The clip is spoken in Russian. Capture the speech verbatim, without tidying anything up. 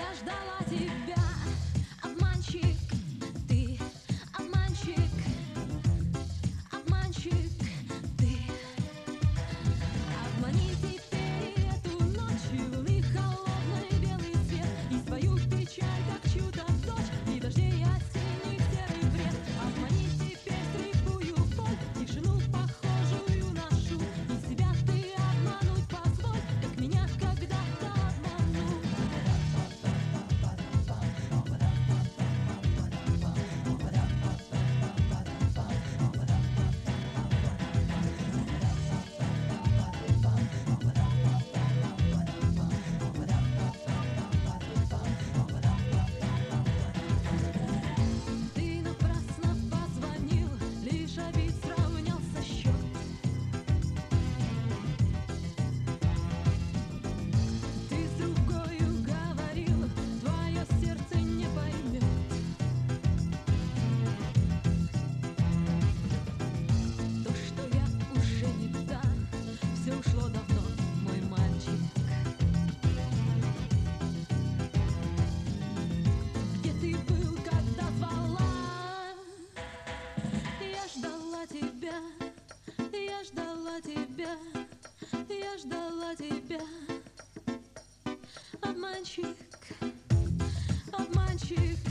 Я ждала тебя, обманщик, ты обманщик, обманщик, ты. Обмани теперь эту ночь, и луны холодный белый свет, и свою печаль, как чью-то дочь, и дождей осенних серый бред. Обмани теперь скрипую боль, тишину похожую на шум, и себя ты обмануть позволь, как меня когда-то обманул. Ты напрасно позвонил, лишь обид сравнялся счет. Ты с другою говорил, твое сердце не поймет. То, что я уже не та, все ушло давно, мой мальчик. Где ты был, когда звала? Я ждала тебя, я ждала тебя, я ждала тебя. Обманщик, обманщик,